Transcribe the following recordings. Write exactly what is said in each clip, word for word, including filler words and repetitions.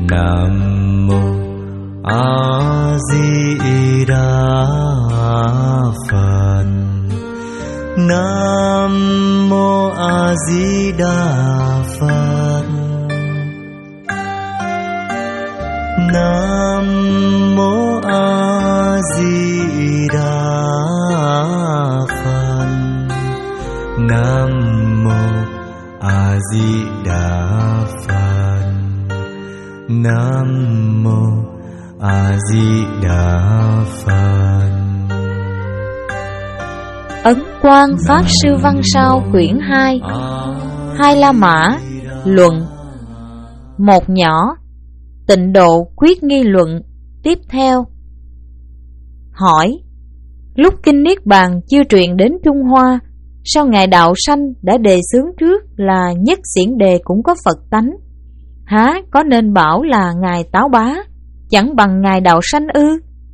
Nam mô A Di Đà Phật. Nam mô A Di Đà Phật. Nam mô A Di Đà Phật. Nam mô A Di Đà Phật. Nam mô A Di Đà Phật. Ấn Quang Pháp Sư Văn Sao quyển hai. Hai La Mã luận. Một nhỏ. Tịnh độ quyết nghi luận. Tiếp theo. Hỏi: lúc kinh Niết Bàn chưa truyền đến Trung Hoa, sao Ngài Đạo Sanh đã đề xướng trước là nhất xiển đề cũng có Phật tánh? Há có nên bảo là Ngài Táo Bá chẳng bằng Ngài Đạo Sanh ư?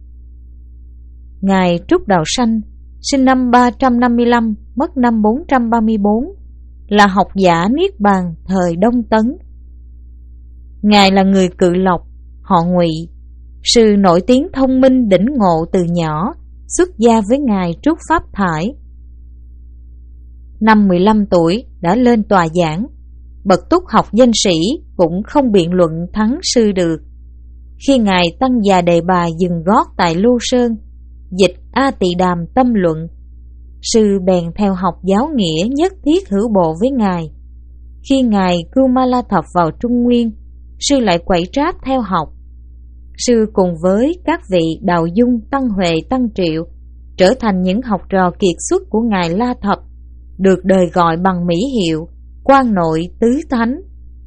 Ngài Trúc Đạo Sanh sinh năm ba trăm năm mươi lăm, mất năm bốn trăm ba mươi bốn, là học giả Niết Bàn thời Đông Tấn. Ngài là người Cự Lộc, họ Ngụy, sư nổi tiếng thông minh đỉnh ngộ từ nhỏ, xuất gia với Ngài Trúc Pháp Thải. Năm mười lăm tuổi đã lên tòa giảng, bậc túc học danh sĩ cũng không biện luận thắng sư được. Khi Ngài Tăng Già Đề Bà dừng gót tại Lưu Sơn, dịch A Tỳ Đàm tâm luận, sư bèn theo học giáo nghĩa nhất thiết hữu bộ với Ngài. Khi Ngài Cưu Ma La Thập vào Trung Nguyên, sư lại quậy tráp theo học. Sư cùng với các vị Đạo Dung, Tăng Huệ, Tăng Triệu trở thành những học trò kiệt xuất của Ngài La Thập, được đời gọi bằng mỹ hiệu Quan Nội Tứ Thánh.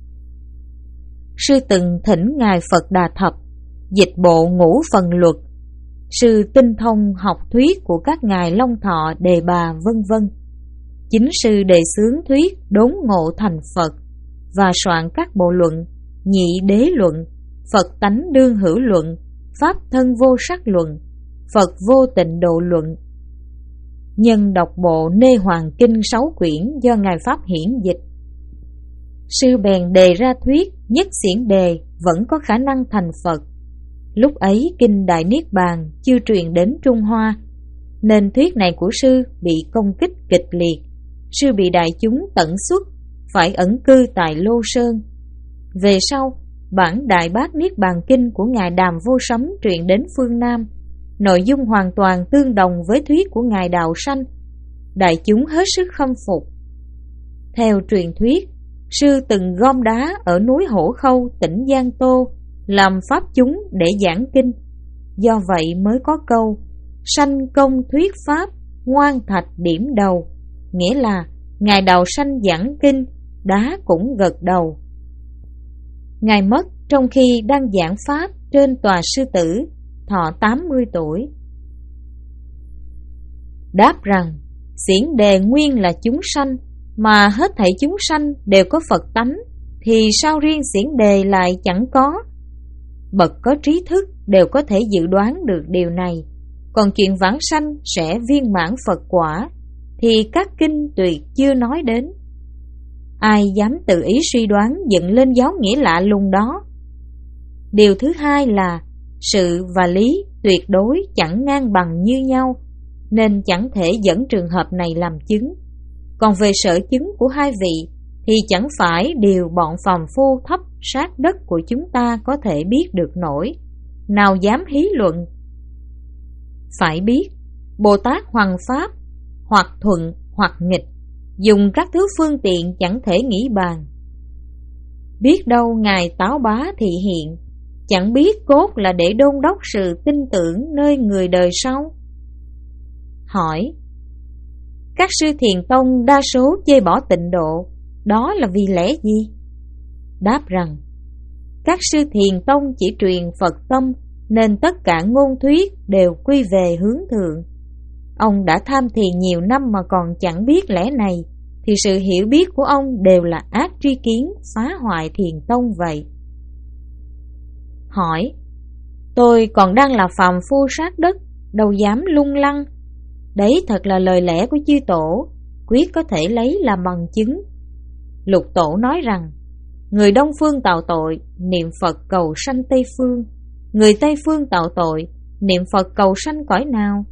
Sư từng thỉnh Ngài Phật Đà Thập dịch bộ ngũ phần luật. Sư tinh thông học thuyết của các ngài Long Thọ, Đề Bà vân vân. Chính sư đề xướng thuyết đốn ngộ thành Phật và soạn các bộ luận: Nhị Đế Luận, Phật Tánh Đương Hữu Luận, Pháp Thân Vô Sắc Luận, Phật Vô Tịnh Độ Luận. Nhân đọc bộ Nê Hoàng Kinh sáu quyển do Ngài Pháp Hiển dịch. Sư bèn đề ra thuyết nhất xiển đề vẫn có khả năng thành Phật. Lúc ấy kinh Đại Niết Bàn chưa truyền đến Trung Hoa, nên thuyết này của sư bị công kích kịch liệt. Sư bị đại chúng tận xuất, phải ẩn cư tại Lô Sơn. Về sau, bản Đại Bát Niết Bàn Kinh của Ngài Đàm Vô Sấm truyền đến phương Nam, nội dung hoàn toàn tương đồng với thuyết của Ngài Đạo Sanh. Đại chúng hết sức khâm phục. Theo truyền thuyết, sư từng gom đá ở núi Hổ Khâu, tỉnh Giang Tô làm pháp chúng để giảng kinh. Do vậy mới có câu sanh công thuyết pháp, ngoan thạch điểm đầu, nghĩa là Ngài Đạo Sanh giảng kinh, đá cũng gật đầu. Ngài mất trong khi đang giảng pháp trên tòa sư tử, thọ tám mươi tuổi. Đáp rằng xiển đề nguyên là chúng sanh, mà hết thảy chúng sanh đều có Phật tánh, thì sao riêng xiển đề lại chẳng có? Bậc có trí thức đều có thể dự đoán được điều này. Còn chuyện vãng sanh sẽ viên mãn Phật quả thì các kinh tuyệt chưa nói đến. Ai dám tự ý suy đoán dựng lên giáo nghĩa lạ lùng đó? Điều thứ hai là sự và lý tuyệt đối chẳng ngang bằng như nhau, nên chẳng thể dẫn trường hợp này làm chứng. Còn về sở chứng của hai vị thì chẳng phải điều bọn phàm phu thấp sát đất của chúng ta có thể biết được nổi, nào dám hí luận. Phải biết, Bồ Tát Hoằng Pháp hoặc thuận hoặc nghịch, dùng các thứ phương tiện chẳng thể nghĩ bàn. Biết đâu Ngài Táo Bá thị hiện, chẳng biết cốt là để đôn đốc sự tin tưởng nơi người đời sau. Hỏi: các sư Thiền Tông đa số chê bỏ tịnh độ, đó là vì lẽ gì? Đáp rằng các sư Thiền Tông chỉ truyền Phật tâm, nên tất cả ngôn thuyết đều quy về hướng thượng. Ông đã tham thiền nhiều năm mà còn chẳng biết lẽ này, thì sự hiểu biết của ông đều là ác tri kiến, phá hoại Thiền Tông vậy. Hỏi: tôi còn đang là phàm phu sát đất, đâu dám lung lăng. Đấy thật là lời lẽ của chư tổ, quyết có thể lấy làm bằng chứng. Lục Tổ nói rằng: Người Đông Phương tạo tội, niệm Phật cầu sanh Tây Phương. Người Tây Phương tạo tội, niệm Phật cầu sanh cõi nào?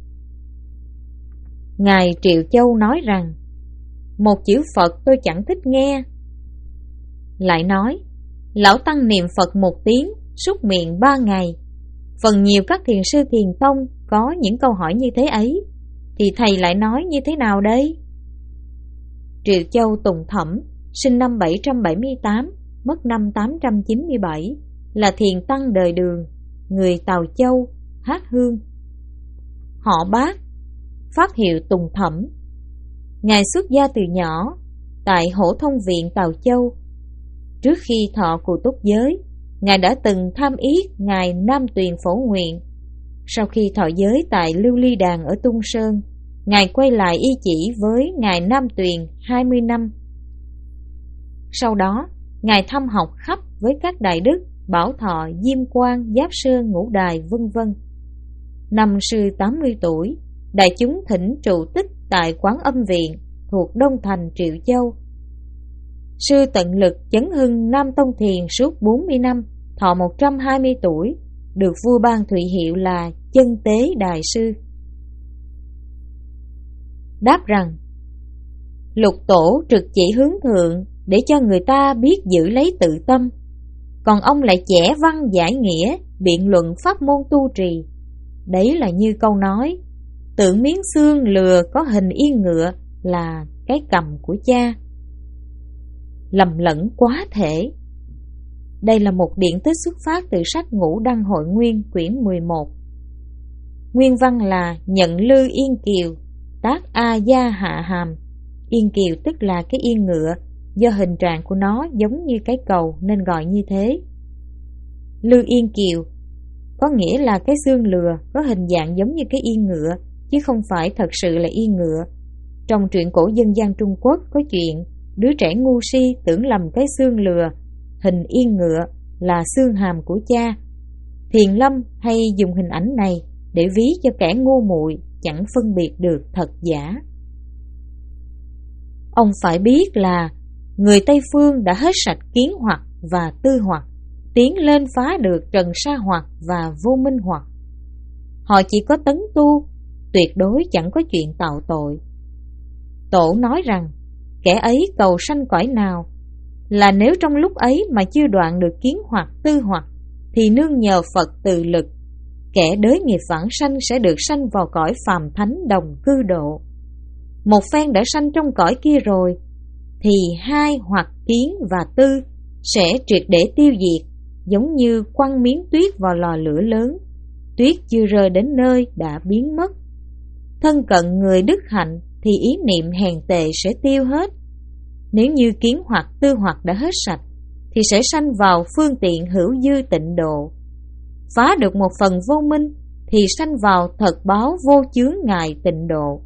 Ngài Triệu Châu nói rằng, một chữ Phật tôi chẳng thích nghe. Lại nói, lão tăng niệm Phật một tiếng, súc miệng ba ngày. Phần nhiều các thiền sư thiền tông có những câu hỏi như thế ấy, thì thầy lại nói như thế nào đây? Triệu Châu Tùng Thẩm, sinh năm bảy trăm bảy mươi tám, mất năm tám trăm chín mươi bảy, là thiền tăng đời Đường, người Tào Châu, Hát Hương. Họ Bác, pháp hiệu Tùng Thẩm. Ngài xuất gia từ nhỏ tại Hổ Thông Viện Tào Châu. Trước khi thọ cụ túc giới, Ngài đã từng tham yết Ngài Nam Tuyền Phổ Nguyện. Sau khi thọ giới tại Lưu Ly Đàn ở Tung Sơn, Ngài quay lại y chỉ với Ngài Nam Tuyền hai mươi năm. Sau đó, Ngài thăm học khắp với các đại đức Bảo Thọ, Diêm Quang, Giáp Sơn, Ngũ Đài, vân vân. Năm sư tám mươi tuổi, đại chúng thỉnh trụ tích tại Quán Âm Viện thuộc Đông Thành, Triệu Châu. Sư tận lực chấn hưng Nam Tông Thiền suốt bốn mươi năm, thọ một trăm hai mươi tuổi, được vua ban thụy hiệu là Chân Tế Đại Sư. Đáp rằng, lục tổ trực chỉ hướng thượng để cho người ta biết giữ lấy tự tâm, còn ông lại chẻ văn giải nghĩa, biện luận pháp môn tu trì. Đấy là như câu nói, tượng miếng xương lừa có hình yên ngựa là cái cầm của cha. Lầm lẫn quá thể. Đây là một điển tích xuất phát từ sách Ngũ Đăng Hội Nguyên quyển mười một. Nguyên văn là nhận lư yên kiều, tác a gia hạ hàm. Yên kiều tức là cái yên ngựa, do hình trạng của nó giống như cái cầu nên gọi như thế. Lư yên kiều có nghĩa là cái xương lừa có hình dạng giống như cái yên ngựa, chứ không phải thật sự là yên ngựa. Trong truyện cổ dân gian Trung Quốc có chuyện đứa trẻ ngu si tưởng lầm cái xương lừa hình yên ngựa là xương hàm của cha. Thiền Lâm hay dùng hình ảnh này để ví cho kẻ ngu muội chẳng phân biệt được thật giả. Ông phải biết là người Tây Phương đã hết sạch kiến hoặc và tư hoặc, tiến lên phá được trần sa hoặc và vô minh hoặc. Họ chỉ có tấn tu, tuyệt đối chẳng có chuyện tạo tội. Tổ nói rằng, kẻ ấy cầu sanh cõi nào, là nếu trong lúc ấy mà chưa đoạn được kiến hoặc tư hoặc, thì nương nhờ Phật từ lực, kẻ đới nghiệp vãng sanh sẽ được sanh vào cõi phàm thánh đồng cư độ. Một phen đã sanh trong cõi kia rồi, thì hai hoặc kiến và tư sẽ triệt để tiêu diệt, giống như quăng miếng tuyết vào lò lửa lớn, tuyết chưa rơi đến nơi đã biến mất. Thân cận người đức hạnh thì ý niệm hèn tệ sẽ tiêu hết. Nếu như kiến hoặc tư hoặc đã hết sạch, thì sẽ sanh vào phương tiện hữu dư tịnh độ. Phá được một phần vô minh, thì sanh vào thật báo vô chướng ngài tịnh độ.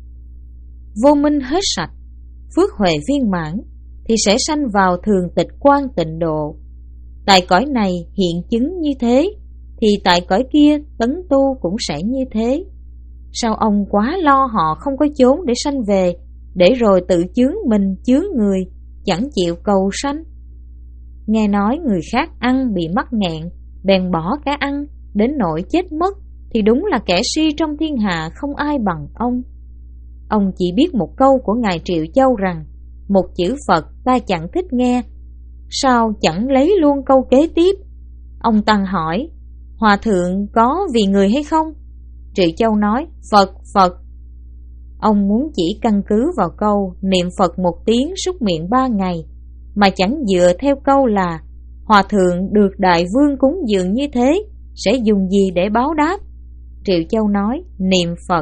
Vô minh hết sạch, phước huệ viên mãn, thì sẽ sanh vào thường tịch quan tịnh độ. Tại cõi này hiện chứng như thế, thì tại cõi kia tấn tu cũng sẽ như thế. Sao ông quá lo họ không có chốn để sanh về, để rồi tự chướng mình chướng người, chẳng chịu cầu sanh? Nghe nói người khác ăn bị mắc nghẹn, bèn bỏ cả ăn, đến nỗi chết mất, thì đúng là kẻ si trong thiên hạ không ai bằng ông. Ông chỉ biết một câu của Ngài Triệu Châu rằng, một chữ Phật ta chẳng thích nghe. Sao chẳng lấy luôn câu kế tiếp? Ông Tăng hỏi, Hòa thượng có vì người hay không? Triệu Châu nói, Phật, Phật. Ông muốn chỉ căn cứ vào câu niệm Phật một tiếng súc miệng ba ngày, mà chẳng dựa theo câu là Hòa thượng được đại vương cúng dường như thế, sẽ dùng gì để báo đáp? Triệu Châu nói, niệm Phật.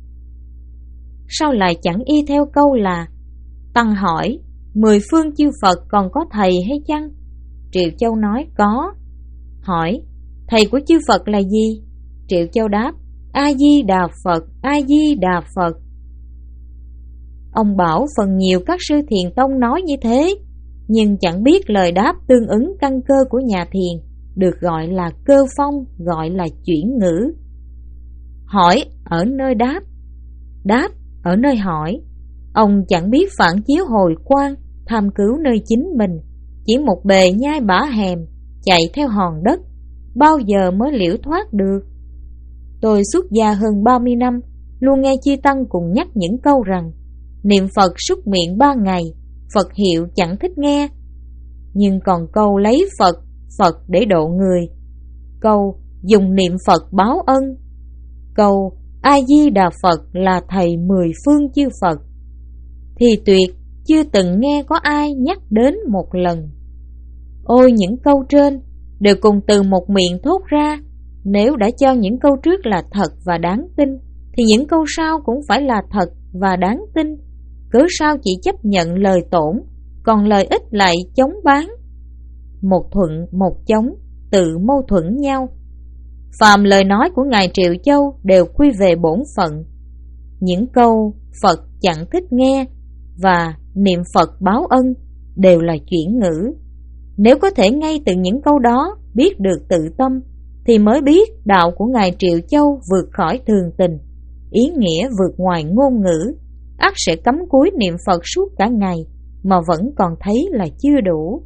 Sao lại chẳng y theo câu là Tăng hỏi, mười phương chư Phật còn có thầy hay chăng? Triệu Châu nói, có. Hỏi, thầy của chư Phật là gì? Triệu Châu đáp, A-di-đà Phật, A-di-đà Phật. Ông bảo phần nhiều các sư thiền tông nói như thế, nhưng chẳng biết lời đáp tương ứng căn cơ của nhà thiền, được gọi là cơ phong, gọi là chuyển ngữ. Hỏi ở nơi đáp, đáp ở nơi hỏi. Ông chẳng biết phản chiếu hồi quang, tham cứu nơi chính mình, chỉ một bề nhai bả hèm, chạy theo hòn đất, bao giờ mới liễu thoát được. Tôi xuất gia hơn ba mươi năm, luôn nghe chư tăng cùng nhắc những câu rằng niệm Phật súc miệng ba ngày, Phật hiệu chẳng thích nghe. Nhưng còn câu lấy Phật, Phật để độ người, câu dùng niệm Phật báo ân, câu A-di-đà Phật là thầy mười phương chư Phật, thì tuyệt chưa từng nghe có ai nhắc đến một lần. Ôi, những câu trên đều cùng từ một miệng thốt ra. Nếu đã cho những câu trước là thật và đáng tin, thì những câu sau cũng phải là thật và đáng tin. Cớ sao chỉ chấp nhận lời tổn, còn lời ích lại chống bán? Một thuận một chống, tự mâu thuẫn nhau. Phàm lời nói của Ngài Triệu Châu đều quy về bổn phận. Những câu Phật chẳng thích nghe và niệm Phật báo ân đều là chuyển ngữ. Nếu có thể ngay từ những câu đó biết được tự tâm, thì mới biết đạo của Ngài Triệu Châu vượt khỏi thường tình, ý nghĩa vượt ngoài ngôn ngữ, ắt sẽ cắm cúi niệm Phật suốt cả ngày mà vẫn còn thấy là chưa đủ.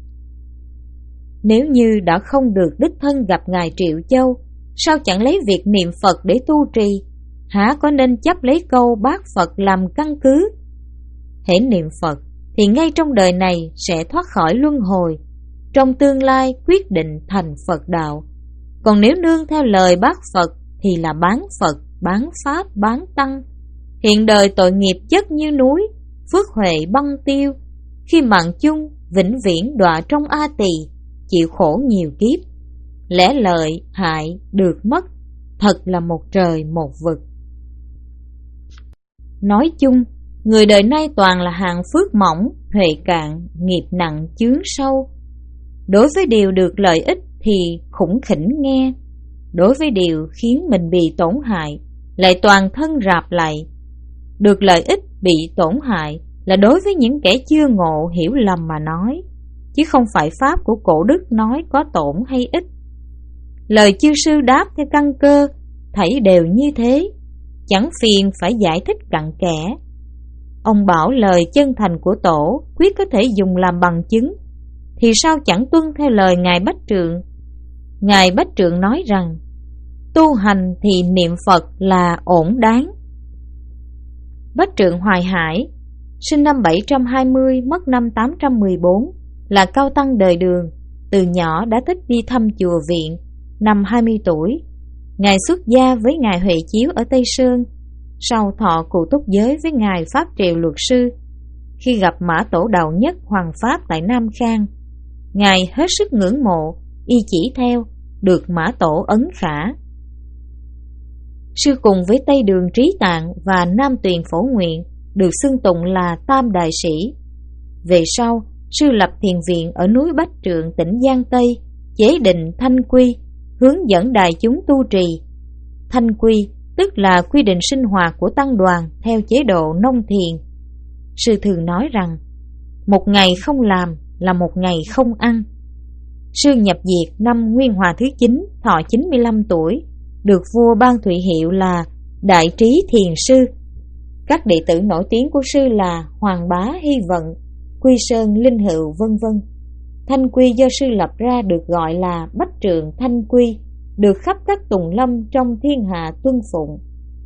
Nếu như đã không được đích thân gặp Ngài Triệu Châu, sao chẳng lấy việc niệm Phật để tu trì? Há có nên chấp lấy câu bác Phật làm căn cứ? Hễ niệm Phật thì ngay trong đời này sẽ thoát khỏi luân hồi, trong tương lai quyết định thành Phật đạo. Còn nếu nương theo lời bác Phật thì là bán Phật, bán Pháp, bán Tăng. Hiện đời tội nghiệp chất như núi, phước huệ băng tiêu. Khi mạng chung vĩnh viễn đọa trong A Tỳ, chịu khổ nhiều kiếp. Lẽ lợi hại được mất, thật là một trời một vực. Nói chung, người đời nay toàn là hạng phước mỏng, huệ cạn, nghiệp nặng chướng sâu. Đối với điều được lợi ích thì khủng khỉnh nghe, đối với điều khiến mình bị tổn hại lại toàn thân rạp lại. Được lợi ích bị tổn hại là đối với những kẻ chưa ngộ hiểu lầm mà nói, chứ không phải pháp của cổ đức nói có tổn hay ích. Lời chư sư đáp theo căn cơ thảy đều như thế, chẳng phiền phải giải thích cặn kẽ. Ông bảo lời chân thành của tổ quyết có thể dùng làm bằng chứng, thì sao chẳng tuân theo lời Ngài Bách Trượng? Ngài Bách Trượng nói rằng tu hành thì niệm Phật là ổn đáng. Bách Trượng Hoài Hải, sinh năm bảy trăm hai mươi, mất năm tám trăm mười bốn, là cao tăng đời Đường. Từ nhỏ đã thích đi thăm chùa viện. Năm hai mươi tuổi, Ngài xuất gia với Ngài Huệ Chiếu ở Tây Sơn, sau thọ cụ túc giới với Ngài Pháp Triều Luật Sư. Khi gặp Mã Tổ Đạo Nhất Hoàng Pháp tại Nam Khang, Ngài hết sức ngưỡng mộ, y chỉ theo, được Mã Tổ ấn khả. Sư cùng với Tây Đường Trí Tạng và Nam Tuyền Phổ Nguyện được xưng tụng là Tam Đại Sĩ. Về sau, sư lập thiền viện ở núi Bách Trượng, tỉnh Giang Tây, chế định Thanh Quy, hướng dẫn đại chúng tu trì. Thanh Quy tức là quy định sinh hoạt của tăng đoàn theo chế độ nông thiền. Sư thường nói rằng một ngày không làm là một ngày không ăn. Sư nhập diệt năm Nguyên Hòa thứ chín, thọ chín mươi lăm tuổi, được vua ban thụy hiệu là Đại Trí Thiền Sư. Các đệ tử nổi tiếng của sư là Hoàng Bá Hy Vận, Quy Sơn Linh Hữu vân vân. Thanh Quy do sư lập ra được gọi là Bách Trượng Thanh Quy, được khắp các tùng lâm trong thiên hạ tuân phụng.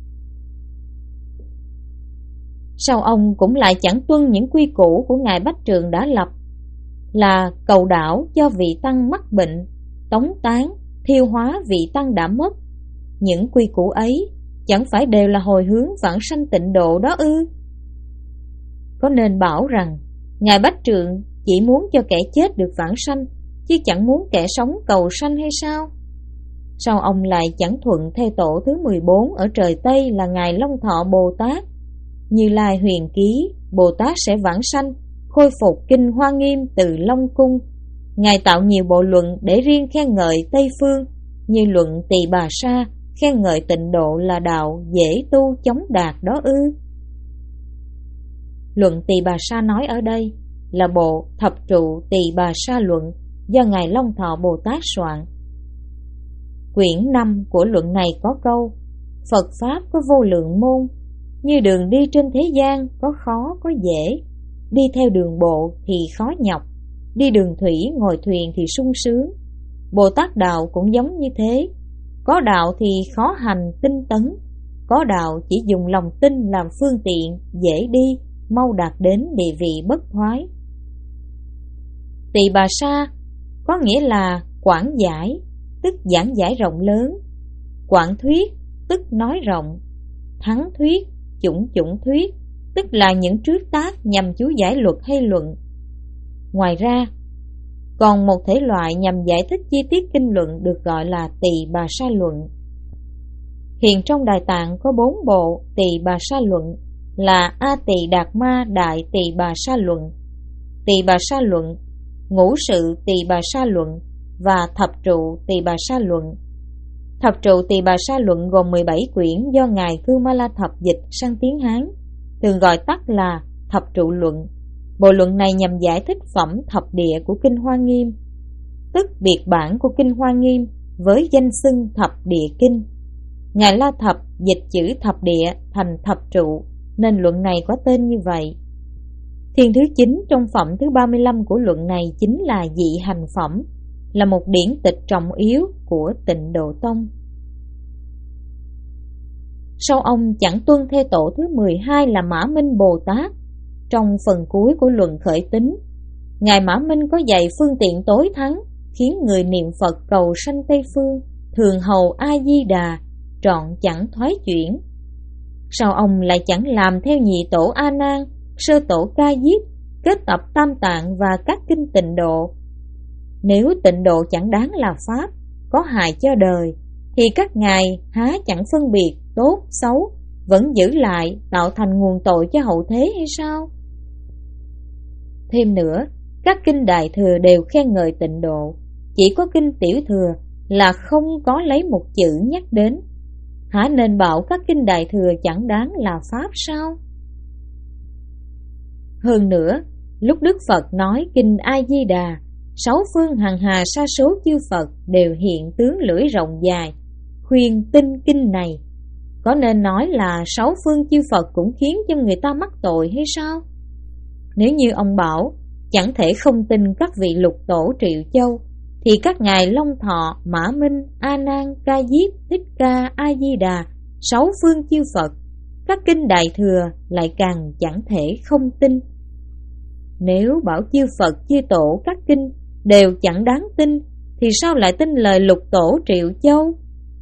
Sau ông cũng lại chẳng tuân những quy củ của Ngài Bách Trượng đã lập, là cầu đảo cho vị tăng mắc bệnh, tống tán, thiêu hóa vị tăng đã mất. Những quy củ ấy chẳng phải đều là hồi hướng vãng sanh tịnh độ đó ư? Có nên bảo rằng Ngài Bách Trượng chỉ muốn cho kẻ chết được vãng sanh, chứ chẳng muốn kẻ sống cầu sanh hay sao? Sao ông lại chẳng thuận theo tổ thứ mười bốn ở trời Tây là Ngài Long Thọ Bồ Tát? Như Lai Huyền Ký, Bồ Tát sẽ vãng sanh, khôi phục kinh Hoa Nghiêm từ Long Cung. Ngài tạo nhiều bộ luận để riêng khen ngợi Tây Phương, như luận Tỳ Bà Sa khen ngợi tịnh độ là đạo dễ tu chống đạt đó ư? Luận Tỳ Bà Sa nói ở đây là bộ Thập Trụ Tỳ Bà Sa Luận do Ngài Long Thọ Bồ Tát soạn. Quyển năm của luận này có câu: Phật Pháp có vô lượng môn, như đường đi trên thế gian có khó có dễ, đi theo đường bộ thì khó nhọc, đi đường thủy ngồi thuyền thì sung sướng. Bồ Tát đạo cũng giống như thế. Có đạo thì khó hành tinh tấn, có đạo chỉ dùng lòng tin làm phương tiện, dễ đi, mau đạt đến địa vị bất thoái. Tỳ bà sa có nghĩa là quảng giải, tức giảng giải rộng lớn. Quảng thuyết, tức nói rộng. Thắng thuyết, chủng chủng thuyết, tức là những trước tác nhằm chú giải luật hay luận. Ngoài ra, còn một thể loại nhằm giải thích chi tiết kinh luận được gọi là Tỳ bà sa luận. Hiện trong Đại Tạng có bốn bộ Tỳ bà sa luận là A Tỳ Đạt Ma Đại Tỳ bà sa luận, Tỳ bà sa luận, Ngũ sự Tỳ bà sa luận và Thập trụ Tỳ bà sa luận. Thập trụ Tỳ bà sa luận gồm mười bảy quyển do Ngài Cư Ma La Thập dịch sang tiếng Hán, thường gọi tắt là Thập trụ luận. Bộ luận này nhằm giải thích phẩm thập địa của Kinh Hoa Nghiêm, tức biệt bản của Kinh Hoa Nghiêm với danh xưng Thập Địa Kinh. Ngài La Thập dịch chữ thập địa thành thập trụ, nên luận này có tên như vậy. Thiền thứ chín trong phẩm thứ ba mươi lăm của luận này chính là Dị Hành Phẩm, là một điển tịch trọng yếu của Tịnh Độ Tông. Sau ông chẳng tuân theo tổ thứ mười hai là Mã Minh Bồ Tát. Trong phần cuối của luận khởi tính, Ngài Mã Minh có dạy phương tiện tối thắng, khiến người niệm Phật cầu sanh Tây Phương, thường hầu A-di-đà, trọn chẳng thoái chuyển. Sao ông lại chẳng làm theo nhị tổ A Nan, sơ tổ Ca Diếp, kết tập Tam Tạng và các kinh Tịnh Độ? Nếu Tịnh Độ chẳng đáng là pháp, có hại cho đời, thì các ngài há chẳng phân biệt tốt xấu, vẫn giữ lại tạo thành nguồn tội cho hậu thế hay sao? Thêm nữa, các kinh Đại Thừa đều khen ngợi Tịnh Độ, chỉ có kinh Tiểu Thừa là không có lấy một chữ nhắc đến. Hả nên bảo các kinh Đại Thừa chẳng đáng là pháp sao? Hơn nữa, lúc Đức Phật nói kinh A-di-đà, sáu phương hằng hà sa số chư Phật đều hiện tướng lưỡi rộng dài, khuyên tin kinh này. Có nên nói là sáu phương chư Phật cũng khiến cho người ta mắc tội hay sao? Nếu như ông bảo chẳng thể không tin các vị lục tổ Triệu Châu, thì các ngài Long Thọ, Mã Minh, A Nan, Ca Diếp, Thích Ca, A Di Đà, sáu phương chư Phật, các kinh Đại Thừa lại càng chẳng thể không tin. Nếu bảo chư Phật chư tổ các kinh đều chẳng đáng tin, thì sao lại tin lời lục tổ Triệu Châu?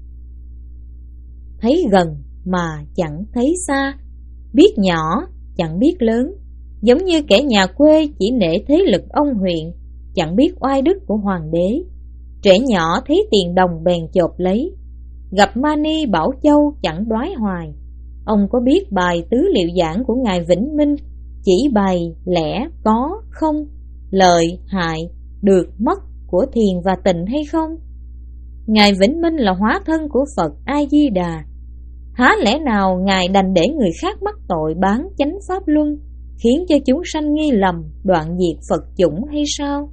Thấy gần mà chẳng thấy xa, biết nhỏ chẳng biết lớn, giống như kẻ nhà quê chỉ nể thế lực ông huyện, chẳng biết oai đức của hoàng đế. Trẻ nhỏ thấy tiền đồng bèn chộp lấy, gặp Mani Bảo Châu chẳng đoái hoài. Ông có biết bài tứ liệu giảng của Ngài Vĩnh Minh chỉ bày lẽ có không, lợi hại, được mất của thiền và tịnh hay không? Ngài Vĩnh Minh là hóa thân của Phật A-di-đà, há lẽ nào Ngài đành để người khác mắc tội bán chánh pháp luân, khiến cho chúng sanh nghi lầm đoạn diệt Phật chủng hay sao?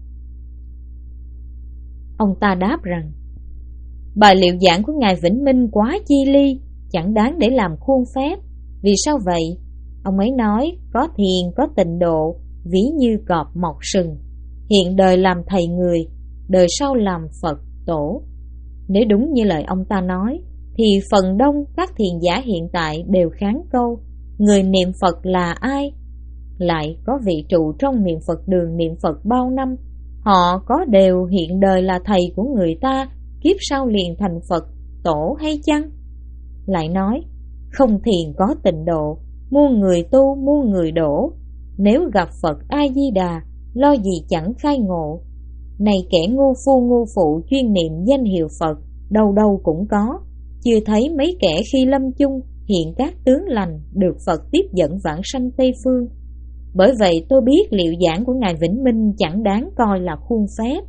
Ông ta đáp rằng, bài liệu giảng của Ngài Vĩnh Minh quá chi ly, chẳng đáng để làm khuôn phép. Vì sao vậy? Ông ấy nói có thiền có tịnh độ, ví như cọp mọc sừng, hiện đời làm thầy người, đời sau làm Phật tổ. Nếu đúng như lời ông ta nói, thì phần đông các thiền giả hiện tại đều kháng câu người niệm Phật là ai. Lại có vị trụ trong niệm Phật đường niệm Phật bao năm, họ có đều hiện đời là thầy của người ta, kiếp sau liền thành Phật tổ hay chăng? Lại nói không thiền có tịnh độ, muôn người tu muôn người đổ, nếu gặp Phật A-di-đà, lo gì chẳng khai ngộ. Này kẻ ngu phu ngu phụ chuyên niệm danh hiệu Phật, đâu đâu cũng có, chưa thấy mấy kẻ khi lâm chung hiện các tướng lành được Phật tiếp dẫn vãng sanh Tây Phương. Bởi vậy tôi biết liệu giảng của Ngài Vĩnh Minh chẳng đáng coi là khuôn phép.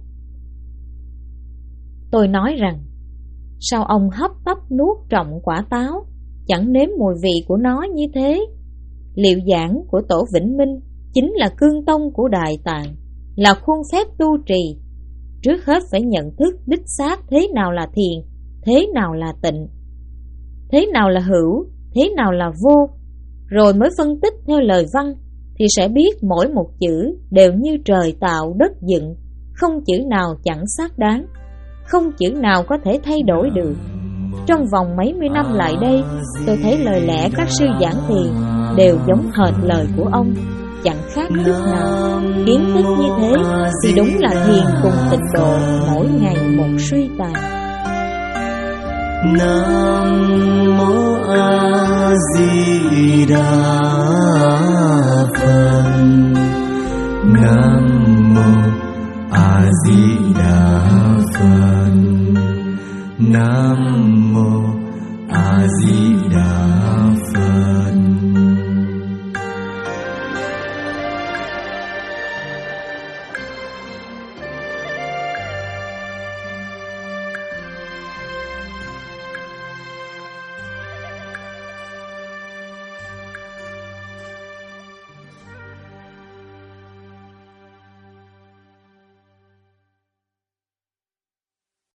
Tôi nói rằng, sao ông hấp tấp nuốt trọng quả táo, chẳng nếm mùi vị của nó như thế? Liệu giảng của Tổ Vĩnh Minh chính là cương tông của Đại Tạng, là khuôn phép tu trì. Trước hết phải nhận thức đích xác thế nào là thiền, thế nào là tịnh, thế nào là hữu, thế nào là vô, rồi mới phân tích theo lời văn, thì sẽ biết mỗi một chữ đều như trời tạo đất dựng, không chữ nào chẳng xác đáng, không chữ nào có thể thay đổi được. Trong vòng mấy mươi năm lại đây, tôi thấy lời lẽ các sư giảng thiền đều giống hệt lời của ông, chẳng khác chút nào. Kiến thức như thế thì đúng là thiền cùng tịnh độ mỗi ngày một suy tàn. Nam mô A Di Đà Phật. Nam mô A Di Đà Phật. Nam mô A Di Đà Phật.